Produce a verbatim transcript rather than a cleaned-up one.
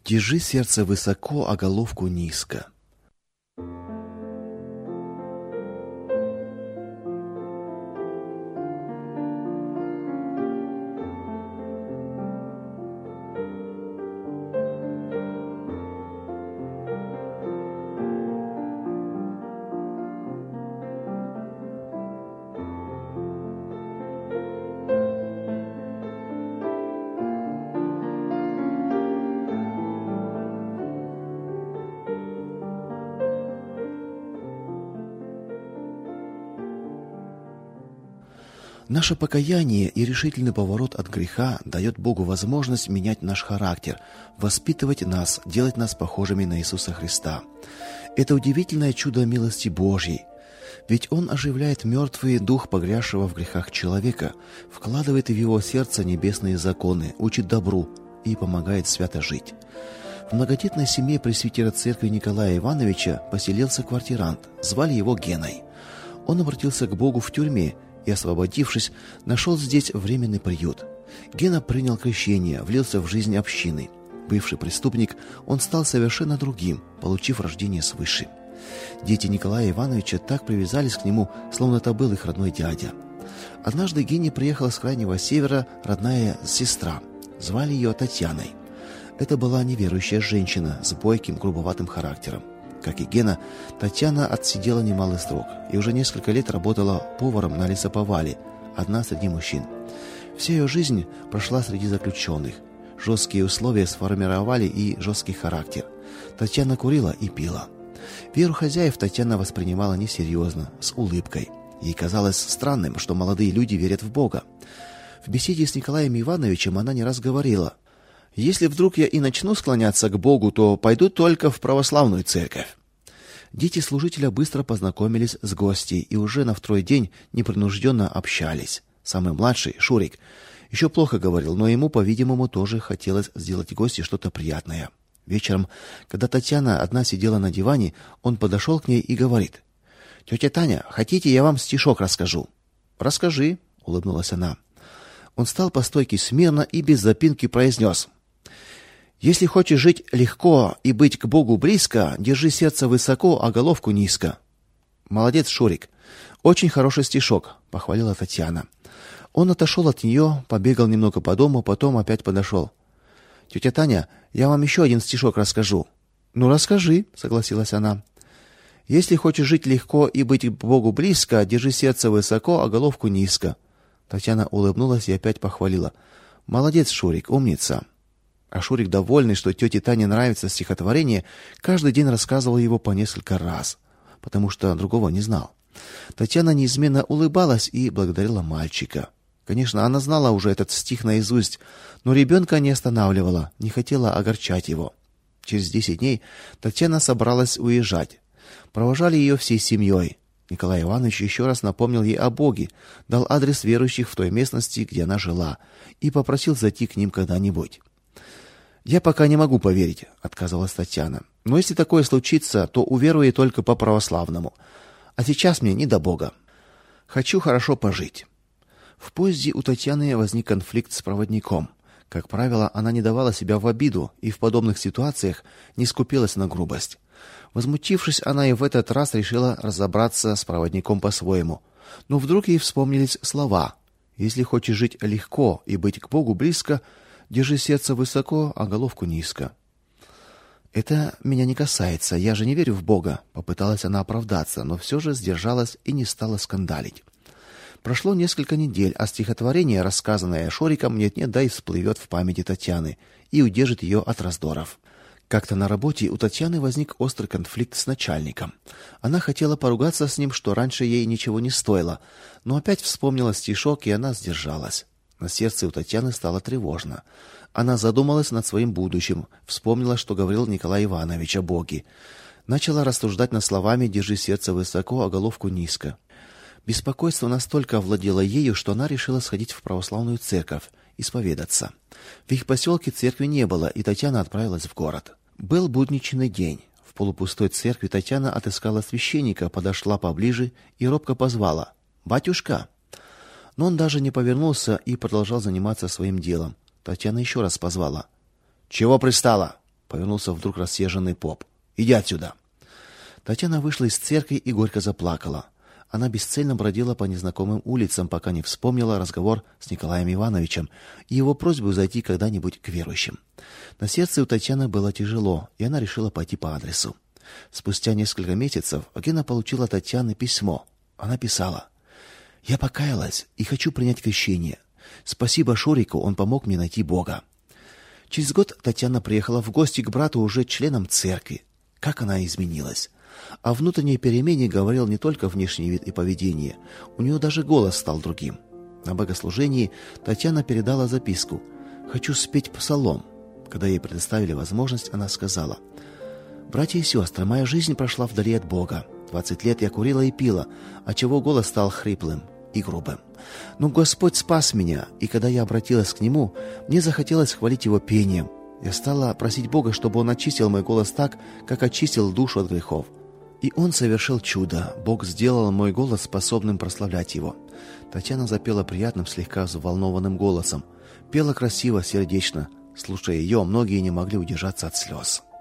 Держи сердце высоко, а головку низко. Наше покаяние и решительный поворот от греха дает Богу возможность менять наш характер, воспитывать нас, делать нас похожими на Иисуса Христа. Это удивительное чудо милости Божьей. Ведь Он оживляет мертвый дух погрязшего в грехах человека, вкладывает в его сердце небесные законы, учит добру и помогает свято жить. В многодетной семье пресвитера церкви Николая Ивановича поселился квартирант, звали его Геной. Он обратился к Богу в тюрьме и, освободившись, нашел здесь временный приют. Гена принял крещение, влился в жизнь общины. Бывший преступник, он стал совершенно другим, получив рождение свыше. Дети Николая Ивановича так привязались к нему, словно это был их родной дядя. Однажды Гене приехала с крайнего севера родная сестра. Звали ее Татьяной. Это была неверующая женщина с бойким, грубоватым характером. Как и Гена, Татьяна отсидела немалый срок и уже несколько лет работала поваром на лесоповале, одна среди мужчин. Вся ее жизнь прошла среди заключенных. Жесткие условия сформировали и жесткий характер. Татьяна курила и пила. Веру хозяев Татьяна воспринимала несерьезно, с улыбкой. Ей казалось странным, что молодые люди верят в Бога. В беседе с Николаем Ивановичем она не раз говорила: «Если вдруг я и начну склоняться к Богу, то пойду только в православную церковь». Дети служителя быстро познакомились с гостьей и уже на второй день непринужденно общались. Самый младший, Шурик, еще плохо говорил, но ему, по-видимому, тоже хотелось сделать гостье что-то приятное. Вечером, когда Татьяна одна сидела на диване, он подошел к ней и говорит: «Тетя Таня, хотите, я вам стишок расскажу?» «Расскажи», — улыбнулась она. Он стал по стойке смирно и без запинки произнес: «Если хочешь жить легко и быть к Богу близко, держи сердце высоко, а головку низко». «Молодец, Шурик. Очень хороший стишок», — похвалила Татьяна. Он отошел от нее, побегал немного по дому, потом опять подошел. «Тетя Таня, я вам еще один стишок расскажу». «Ну, расскажи», — согласилась она. «Если хочешь жить легко и быть к Богу близко, держи сердце высоко, а головку низко». Татьяна улыбнулась и опять похвалила: «Молодец, Шурик, умница». А Шурик, довольный, что тете Тане нравится стихотворение, каждый день рассказывал его по несколько раз, потому что другого не знал. Татьяна неизменно улыбалась и благодарила мальчика. Конечно, она знала уже этот стих наизусть, но ребенка не останавливала, не хотела огорчать его. Через десять дней Татьяна собралась уезжать. Провожали ее всей семьей. Николай Иванович еще раз напомнил ей о Боге, дал адрес верующих в той местности, где она жила, и попросил зайти к ним когда-нибудь. «Я пока не могу поверить», — отказалась Татьяна. «Но если такое случится, то уверую только по-православному. А сейчас мне не до Бога. Хочу хорошо пожить». В поезде у Татьяны возник конфликт с проводником. Как правило, она не давала себя в обиду и в подобных ситуациях не скупилась на грубость. Возмутившись, она и в этот раз решила разобраться с проводником по-своему. Но вдруг ей вспомнились слова: «Если хочешь жить легко и быть к Богу близко, держи сердце высоко, а головку низко». «Это меня не касается, я же не верю в Бога», — попыталась она оправдаться, но все же сдержалась и не стала скандалить. Прошло несколько недель, а стихотворение, рассказанное Шуриком, нет-нет, да и всплывет в памяти Татьяны и удержит ее от раздоров. Как-то на работе у Татьяны возник острый конфликт с начальником. Она хотела поругаться с ним, что раньше ей ничего не стоило, но опять вспомнила стишок, и она сдержалась. На сердце у Татьяны стало тревожно. Она задумалась над своим будущим, вспомнила, что говорил Николай Иванович о Боге. Начала рассуждать над словами «держи сердце высоко, а головку низко». Беспокойство настолько овладело ею, что она решила сходить в православную церковь, исповедаться. В их поселке церкви не было, и Татьяна отправилась в город. Был будничный день. В полупустой церкви Татьяна отыскала священника, подошла поближе и робко позвала: «Батюшка!». Но он даже не повернулся и продолжал заниматься своим делом. Татьяна еще раз позвала: «Чего пристала? повернулся вдруг рассерженный поп. «Иди отсюда!» Татьяна вышла из церкви и горько заплакала. Она бесцельно бродила по незнакомым улицам, пока не вспомнила разговор с Николаем Ивановичем и его просьбу зайти когда-нибудь к верующим. На сердце у Татьяны было тяжело, и она решила пойти по адресу. Спустя несколько месяцев Гена получила от Татьяны письмо. Она писала: «Я покаялась и хочу принять крещение. Спасибо Шурику, он помог мне найти Бога». Через год Татьяна приехала в гости к брату уже членом церкви. Как она изменилась! О внутренней перемене говорил не только внешний вид и поведение. У нее даже голос стал другим. На богослужении Татьяна передала записку: «Хочу спеть псалом». Когда ей предоставили возможность, она сказала: «Братья и сестры, моя жизнь прошла вдали от Бога. Двадцать лет я курила и пила, отчего голос стал хриплым и грубым. Но Господь спас меня, и когда я обратилась к Нему, мне захотелось хвалить Его пением. Я стала просить Бога, чтобы Он очистил мой голос так, как очистил душу от грехов. И Он совершил чудо. Бог сделал мой голос способным прославлять Его». Татьяна запела приятным, слегка взволнованным голосом. Пела красиво, сердечно. Слушая ее, многие не могли удержаться от слез.